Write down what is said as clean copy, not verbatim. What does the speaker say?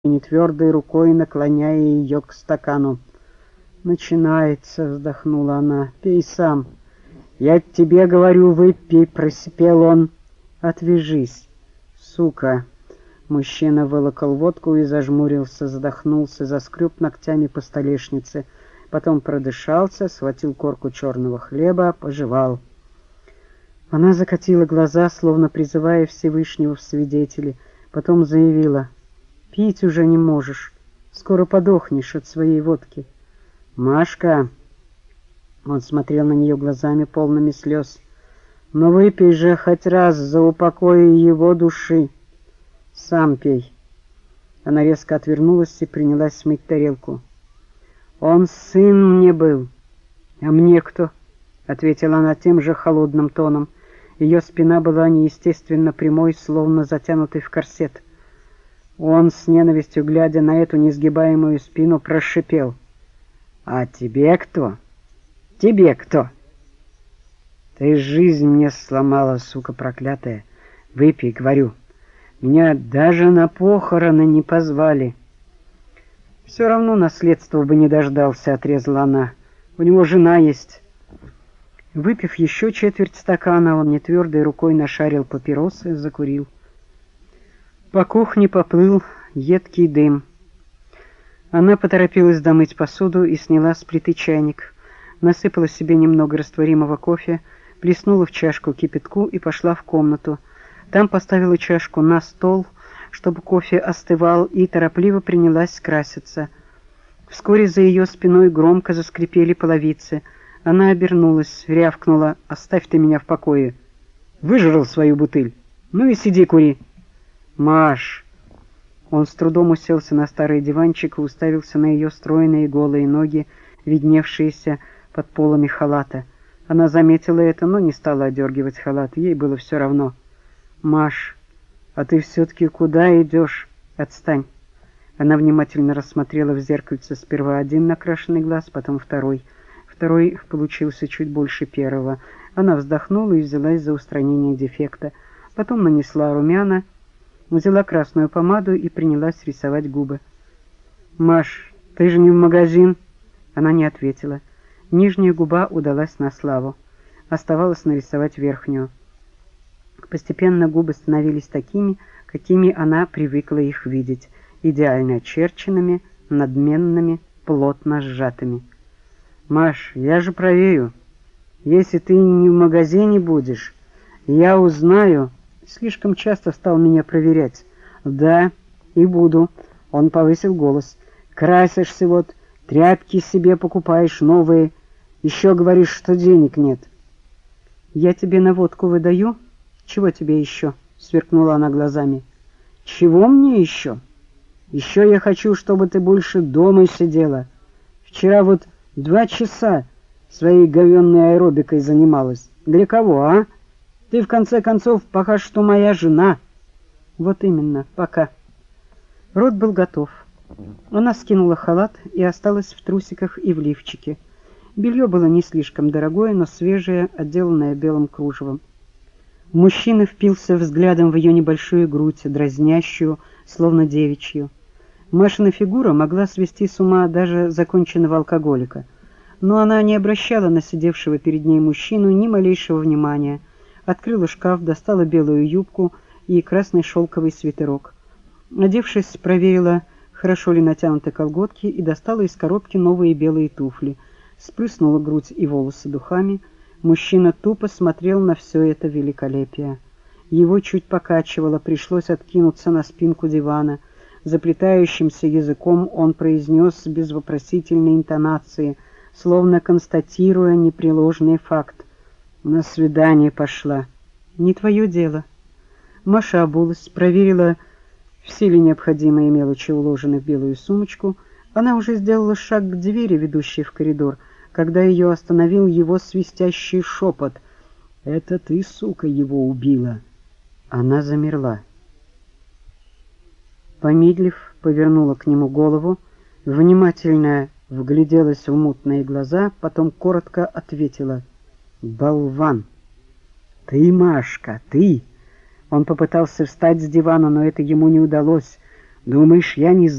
нетвердой рукой наклоняя ее к стакану. «Начинается», — вздохнула она. «Пей сам». «Я тебе говорю, выпей», — просипел он. «Отвяжись, сука». Мужчина вылокал водку и зажмурился, задохнулся, заскреб ногтями по столешнице. Потом продышался, схватил корку черного хлеба, пожевал. Она закатила глаза, словно призывая Всевышнего в свидетели. Потом заявила: «Пить уже не можешь. Скоро подохнешь от своей водки». «Машка!» Он смотрел на нее глазами, полными слез. «Ну выпей же хоть раз за упокой его души. Сам пей». Она резко отвернулась и принялась мыть тарелку. «Он сын мне был. А мне кто?» — ответила она тем же холодным тоном. Ее спина была неестественно прямой, словно затянутой в корсет. Он, с ненавистью глядя на эту несгибаемую спину, прошипел: «А тебе кто? Тебе кто? Ты жизнь мне сломала, сука проклятая. Выпей, говорю. Меня даже на похороны не позвали». «Все равно наследства бы не дождался», — отрезала она. «У него жена есть». Выпив еще четверть стакана, он нетвердой рукой нашарил папиросы, закурил. По кухне поплыл едкий дым. Она поторопилась домыть посуду и сняла с плиты чайник. Насыпала себе немного растворимого кофе, плеснула в чашку кипятку и пошла в комнату. Там поставила чашку на стол, чтобы кофе остывал, и торопливо принялась краситься. Вскоре за ее спиной громко заскрипели половицы. Она обернулась, рявкнула: «Оставь ты меня в покое! Выжрал свою бутыль! Ну и сиди кури!» «Маш!» Он с трудом уселся на старый диванчик и уставился на ее стройные голые ноги, видневшиеся под полами халата. Она заметила это, но не стала одергивать халат. Ей было все равно. «Маш, а ты все-таки куда идешь? Отстань!» Она внимательно рассмотрела в зеркальце сперва один накрашенный глаз, потом второй. Второй получился чуть больше первого. Она вздохнула и взялась за устранение дефекта. Потом нанесла румяна, взяла красную помаду и принялась рисовать губы. «Маш, ты же не в магазин?» Она не ответила. Нижняя губа удалась на славу. Оставалось нарисовать верхнюю. Постепенно губы становились такими, какими она привыкла их видеть, идеально очерченными, надменными, плотно сжатыми. «Маш, я же проверю. Если ты не в магазине будешь, я узнаю...» Слишком часто стал меня проверять. «Да, и буду». Он повысил голос. «Красишься вот, тряпки себе покупаешь новые. Еще говоришь, что денег нет». «Я тебе на водку выдаю? Чего тебе еще?» — сверкнула она глазами. «Чего мне еще? Еще я хочу, чтобы ты больше дома сидела. Вчера вот 2 часа своей говенной аэробикой занималась. Для кого, а? Ты, в конце концов, пока что моя жена». «Вот именно, пока». Рот был готов. Она скинула халат и осталась в трусиках и в лифчике. Белье было не слишком дорогое, но свежее, отделанное белым кружевом. Мужчина впился взглядом в ее небольшую грудь, дразнящую, словно девичью. Машина фигура могла свести с ума даже законченного алкоголика. Но она не обращала на сидевшего перед ней мужчину ни малейшего внимания. Открыла шкаф, достала белую юбку и красный шелковый свитерок. Одевшись, проверила, хорошо ли натянуты колготки, и достала из коробки новые белые туфли. Сплюснула грудь и волосы духами. Мужчина тупо смотрел на все это великолепие. Его чуть покачивало, пришлось откинуться на спинку дивана. Заплетающимся языком он произнес без вопросительной интонации, словно констатируя непреложный факт: «На свидание пошла». «Не твое дело». Маша обулась, проверила, все ли необходимые мелочи уложены в белую сумочку. Она уже сделала шаг к двери, ведущей в коридор, когда ее остановил его свистящий шепот: «Это ты, сука, его убила?» Она замерла. Помедлив, повернула к нему голову, внимательно вгляделась в мутные глаза, потом коротко ответила: «Болван!» «Ты, Машка, ты!» Он попытался встать с дивана, но это ему не удалось. «Думаешь, я не знаю?»